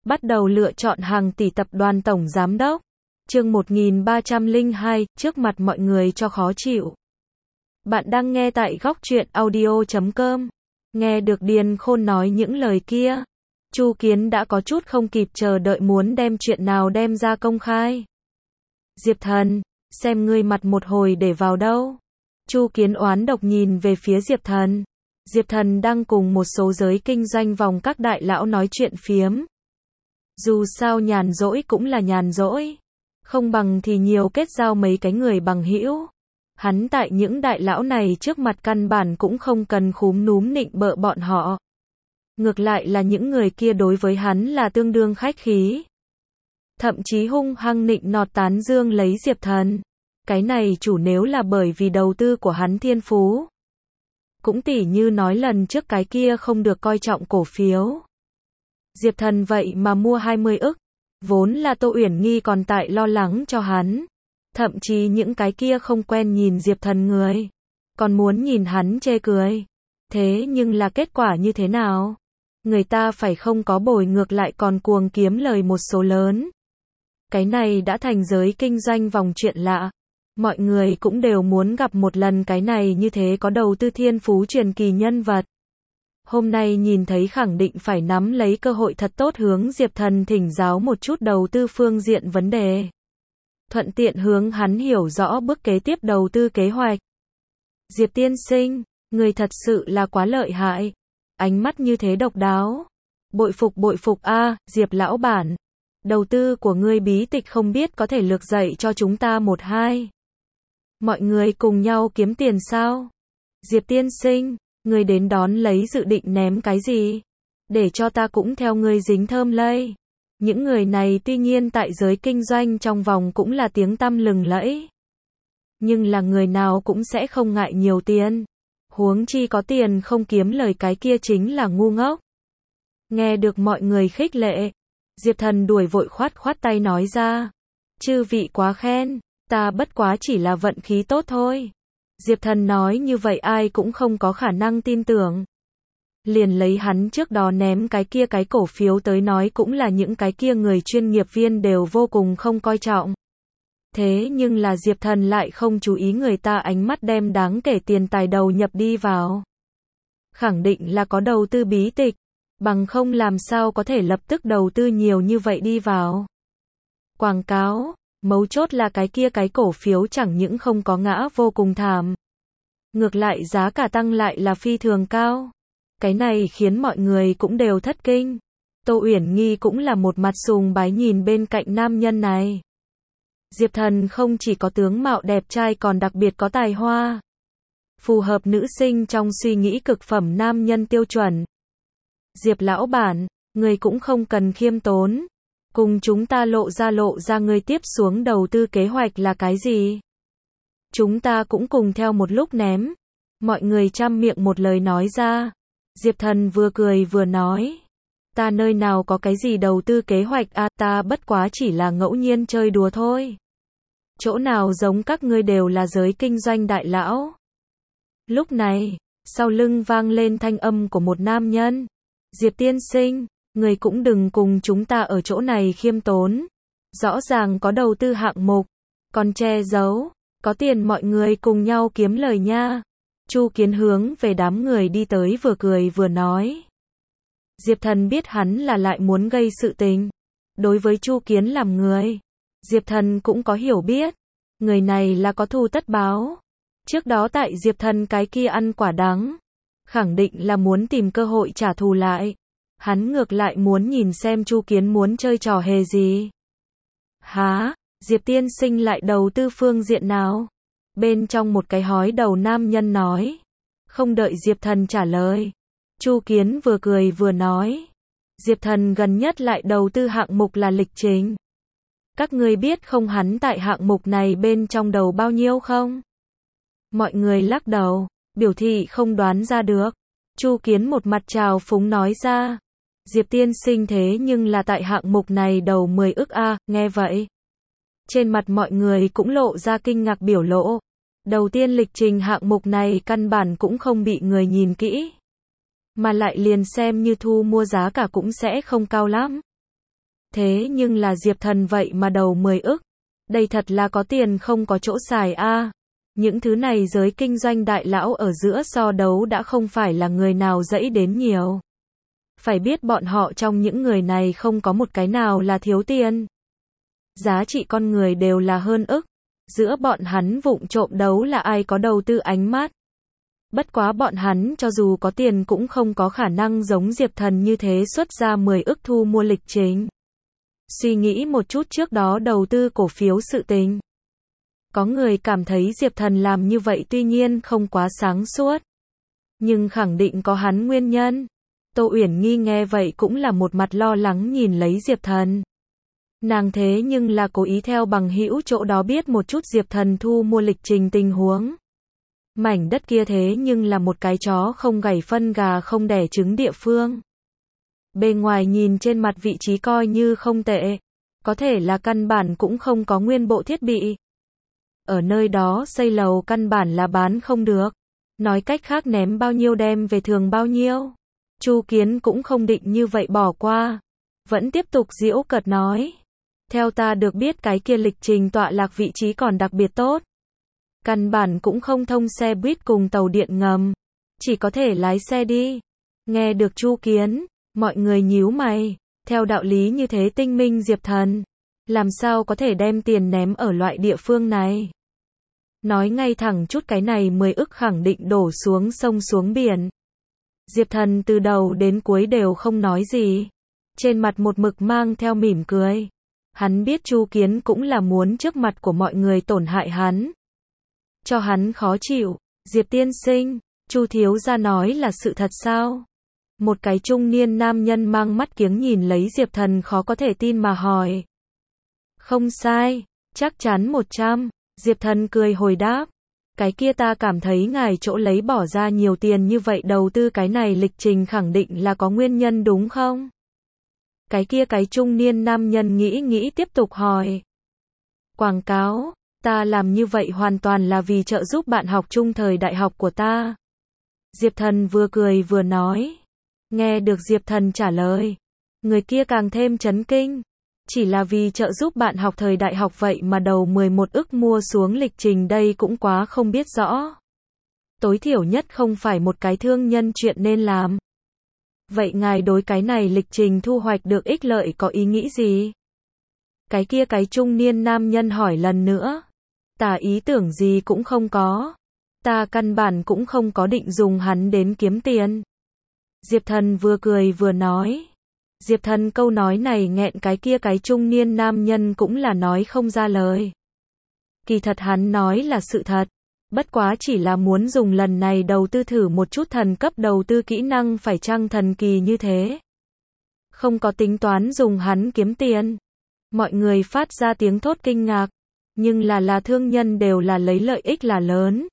Bắt đầu lựa chọn hàng tỷ tập đoàn tổng giám đốc. Chương 1302, trước mặt mọi người cho khó chịu. Bạn đang nghe tại Góc Truyện Audio.com. Nghe được Điền Khôn nói những lời kia, Chu Kiến đã có chút không kịp chờ đợi muốn đem chuyện nào đem ra công khai. Diệp Thần, xem ngươi mặt một hồi để vào đâu. Chu Kiến oán độc nhìn về phía Diệp Thần. Diệp Thần đang cùng một số giới kinh doanh vòng các đại lão nói chuyện phiếm. Dù sao nhàn rỗi cũng là nhàn rỗi, không bằng thì nhiều kết giao mấy cái người bằng hữu. Hắn tại những đại lão này trước mặt căn bản cũng không cần khúm núm nịnh bợ bọn họ. Ngược lại là những người kia đối với hắn là tương đương khách khí. Thậm chí hung hăng nịnh nọt tán dương lấy Diệp Thần. Cái này chủ nếu là bởi vì đầu tư của hắn thiên phú. Cũng tỉ như nói lần trước cái kia không được coi trọng cổ phiếu. Diệp Thần vậy mà mua 20 ức. Vốn là Tô Uyển Nghi còn tại lo lắng cho hắn. Thậm chí những cái kia không quen nhìn Diệp Thần người, còn muốn nhìn hắn chê cười. Thế nhưng là kết quả như thế nào? Người ta phải không có bồi ngược lại còn cuồng kiếm lời một số lớn. Cái này đã thành giới kinh doanh vòng chuyện lạ. Mọi người cũng đều muốn gặp một lần cái này như thế có đầu tư thiên phú truyền kỳ nhân vật. Hôm nay nhìn thấy khẳng định phải nắm lấy cơ hội thật tốt hướng Diệp Thần thỉnh giáo một chút đầu tư phương diện vấn đề. Thuận tiện hướng hắn hiểu rõ bước kế tiếp đầu tư kế hoạch. Diệp tiên sinh, người thật sự là quá lợi hại. Ánh mắt như thế độc đáo. Bội phục a, Diệp lão bản. Đầu tư của ngươi bí tịch không biết có thể lược dạy cho chúng ta một hai. Mọi người cùng nhau kiếm tiền sao? Diệp tiên sinh, ngươi đến đón lấy dự định ném cái gì? Để cho ta cũng theo ngươi dính thơm lây. Những người này tuy nhiên tại giới kinh doanh trong vòng cũng là tiếng tăm lừng lẫy. Nhưng là người nào cũng sẽ không ngại nhiều tiền. Huống chi có tiền không kiếm lời cái kia chính là ngu ngốc. Nghe được mọi người khích lệ, Diệp Thần đuổi vội khoát tay nói ra. Chư vị quá khen, ta bất quá chỉ là vận khí tốt thôi. Diệp Thần nói như vậy ai cũng không có khả năng tin tưởng. Liền lấy hắn trước đó ném cái kia cái cổ phiếu tới nói cũng là những cái kia người chuyên nghiệp viên đều vô cùng không coi trọng. Thế nhưng là Diệp Thần lại không chú ý người ta ánh mắt đem đáng kể tiền tài đầu nhập đi vào. Khẳng định là có đầu tư bí tịch, bằng không làm sao có thể lập tức đầu tư nhiều như vậy đi vào. Quảng cáo, mấu chốt là cái kia cái cổ phiếu chẳng những không có ngã vô cùng thảm. Ngược lại giá cả tăng lại là phi thường cao. Cái này khiến mọi người cũng đều thất kinh. Tô Uyển Nghi cũng là một mặt sùng bái nhìn bên cạnh nam nhân này. Diệp Thần không chỉ có tướng mạo đẹp trai còn đặc biệt có tài hoa. Phù hợp nữ sinh trong suy nghĩ cực phẩm nam nhân tiêu chuẩn. Diệp lão bản, người cũng không cần khiêm tốn. Cùng chúng ta lộ ra người tiếp xuống đầu tư kế hoạch là cái gì? Chúng ta cũng cùng theo một lúc ném. Mọi người trăm miệng một lời nói ra. Diệp Thần vừa cười vừa nói. Ta nơi nào có cái gì đầu tư kế hoạch à, ta bất quá chỉ là ngẫu nhiên chơi đùa thôi. Chỗ nào giống các ngươi đều là giới kinh doanh đại lão. Lúc này, sau lưng vang lên thanh âm của một nam nhân. Diệp tiên sinh, người cũng đừng cùng chúng ta ở chỗ này khiêm tốn. Rõ ràng có đầu tư hạng mục, còn che giấu, có tiền mọi người cùng nhau kiếm lời nha. Chu Kiến hướng về đám người đi tới vừa cười vừa nói. Diệp Thần biết hắn là lại muốn gây sự tình. Đối với Chu Kiến làm người, Diệp Thần cũng có hiểu biết. Người này là có thù tất báo. Trước đó tại Diệp Thần cái kia ăn quả đắng. Khẳng định là muốn tìm cơ hội trả thù lại. Hắn ngược lại muốn nhìn xem Chu Kiến muốn chơi trò hề gì. Hả? Diệp tiên sinh lại đầu tư phương diện nào? Bên trong một cái hói đầu nam nhân nói. Không đợi Diệp Thần trả lời. Chu Kiến vừa cười vừa nói. Diệp Thần gần nhất lại đầu tư hạng mục là lịch trình. Các ngươi biết không hắn tại hạng mục này bên trong đầu bao nhiêu không? Mọi người lắc đầu, biểu thị không đoán ra được. Chu Kiến một mặt trào phúng nói ra. Diệp tiên sinh thế nhưng là tại hạng mục này đầu 10 ức a, nghe vậy. Trên mặt mọi người cũng lộ ra kinh ngạc biểu lộ. Đầu tiên lịch trình hạng mục này căn bản cũng không bị người nhìn kỹ. Mà lại liền xem như thu mua giá cả cũng sẽ không cao lắm. Thế nhưng là Diệp Thần vậy mà đầu 10 ức. Đây thật là có tiền không có chỗ xài a. Những thứ này giới kinh doanh đại lão ở giữa so đấu đã không phải là người nào dẫy đến nhiều. Phải biết bọn họ trong những người này không có một cái nào là thiếu tiền. Giá trị con người đều là hơn ức. Giữa bọn hắn vụng trộm đấu là ai có đầu tư ánh mắt. Bất quá bọn hắn cho dù có tiền cũng không có khả năng giống Diệp Thần như thế xuất ra 10 ức thu mua lịch trình. Suy nghĩ một chút trước đó đầu tư cổ phiếu sự tình. Có người cảm thấy Diệp Thần làm như vậy tuy nhiên không quá sáng suốt. Nhưng khẳng định có hắn nguyên nhân. Tô Uyển Nghi nghe vậy cũng là một mặt lo lắng nhìn lấy Diệp Thần. Nàng thế nhưng là cố ý theo bằng hữu chỗ đó biết một chút Diệp Thần thu mua lịch trình tình huống. Mảnh đất kia thế nhưng là một cái chó không gảy phân gà không đẻ trứng địa phương. Bề ngoài nhìn trên mặt vị trí coi như không tệ. Có thể là căn bản cũng không có nguyên bộ thiết bị. Ở nơi đó xây lầu căn bản là bán không được. Nói cách khác ném bao nhiêu đem về thường bao nhiêu. Chu Kiến cũng không định như vậy bỏ qua. Vẫn tiếp tục giễu cợt nói. Theo ta được biết cái kia lịch trình tọa lạc vị trí còn đặc biệt tốt. Căn bản cũng không thông xe buýt cùng tàu điện ngầm. Chỉ có thể lái xe đi. Nghe được Chu Kiến, mọi người nhíu mày. Theo đạo lý như thế tinh minh Diệp Thần. Làm sao có thể đem tiền ném ở loại địa phương này. Nói ngay thẳng chút cái này 10 ức khẳng định đổ xuống sông xuống biển. Diệp Thần từ đầu đến cuối đều không nói gì. Trên mặt một mực mang theo mỉm cười. Hắn biết Chu Kiến cũng là muốn trước mặt của mọi người tổn hại hắn. Cho hắn khó chịu. Diệp tiên sinh, Chu thiếu gia nói là sự thật sao? Một cái trung niên nam nhân mang mắt kiếng nhìn lấy Diệp Thần khó có thể tin mà hỏi. Không sai, chắc chắn 100. Diệp Thần cười hồi đáp. Cái kia ta cảm thấy ngài chỗ lấy bỏ ra nhiều tiền như vậy đầu tư cái này lịch trình khẳng định là có nguyên nhân đúng không? Cái kia cái trung niên nam nhân nghĩ tiếp tục hỏi. Quảng cáo, ta làm như vậy hoàn toàn là vì trợ giúp bạn học chung thời đại học của ta. Diệp Thần vừa cười vừa nói. Nghe được Diệp Thần trả lời. Người kia càng thêm chấn kinh. Chỉ là vì trợ giúp bạn học thời đại học vậy mà đầu 11 ức mua xuống lịch trình đây cũng quá không biết rõ. Tối thiểu nhất không phải một cái thương nhân chuyện nên làm. Vậy ngài đối cái này lịch trình thu hoạch được ích lợi có ý nghĩ gì? Cái kia cái trung niên nam nhân hỏi lần nữa. Ta ý tưởng gì cũng không có. Ta căn bản cũng không có định dùng hắn đến kiếm tiền. Diệp Thần vừa cười vừa nói. Diệp Thần câu nói này nghẹn cái kia cái trung niên nam nhân cũng là nói không ra lời. Kỳ thật hắn nói là sự thật. Bất quá chỉ là muốn dùng lần này đầu tư thử một chút thần cấp đầu tư kỹ năng phải chăng thần kỳ như thế. Không có tính toán dùng hắn kiếm tiền. Mọi người phát ra tiếng thốt kinh ngạc. Nhưng là thương nhân đều là lấy lợi ích là lớn.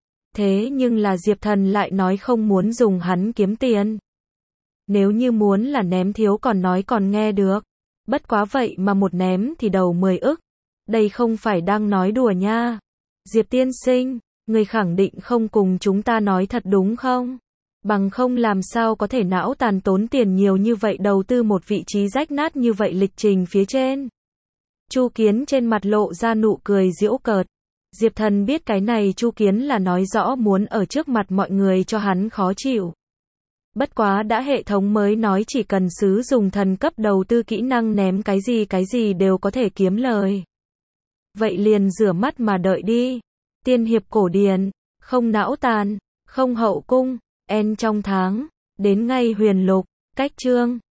Thế nhưng là Diệp Thần lại nói không muốn dùng hắn kiếm tiền. Nếu như muốn là ném thiếu còn nói còn nghe được. Bất quá vậy mà một ném thì đầu 10 ức. Đây không phải đang nói đùa nha. Diệp tiên sinh, người khẳng định không cùng chúng ta nói thật đúng không? Bằng không làm sao có thể não tàn tốn tiền nhiều như vậy đầu tư một vị trí rách nát như vậy lịch trình phía trên. Chu Kiến trên mặt lộ ra nụ cười giễu cợt. Diệp Thần biết cái này Chu Kiến là nói rõ muốn ở trước mặt mọi người cho hắn khó chịu. Bất quá đã hệ thống mới nói chỉ cần sử dụng thần cấp đầu tư kỹ năng ném cái gì đều có thể kiếm lời. Vậy liền rửa mắt mà đợi đi. Tiên hiệp cổ điển, không não tàn, không hậu cung, en trong tháng, đến ngay huyền lục, cách chương.